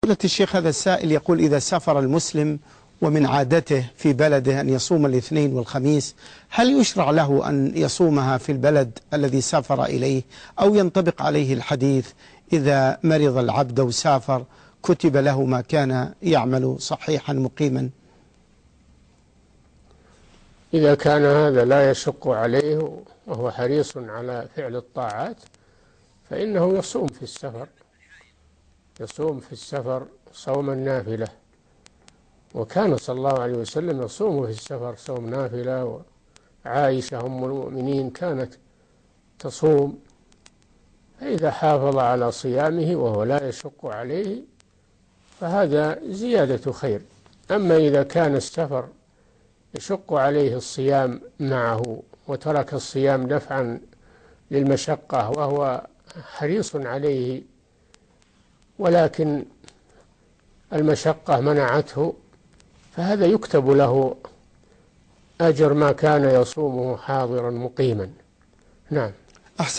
فضيلة الشيخ، هذا السائل يقول: إذا سافر المسلم ومن عادته في بلده أن يصوم الاثنين والخميس، هل يشرع له أن يصومها في البلد الذي سافر إليه، أو ينطبق عليه الحديث إذا مرض العبد وسافر كتب له ما كان يعمل صحيحا مقيما؟ إذا كان هذا لا يشق عليه وهو حريص على فعل الطاعات فإنه يصوم في السفر، يصوم في السفر صوم النافلة، وكان صلى الله عليه وسلم يصوم في السفر صوم نافلة، وعائشة أم المؤمنين كانت تصوم. فإذا حافظ على صيامه وهو لا يشق عليه فهذا زيادة خير. أما إذا كان السفر يشق عليه الصيام معه وترك الصيام دفعا للمشقة وهو حريص عليه، ولكن المشقة منعته، فهذا يكتب له أجر ما كان يصومه حاضرا مقيما. نعم.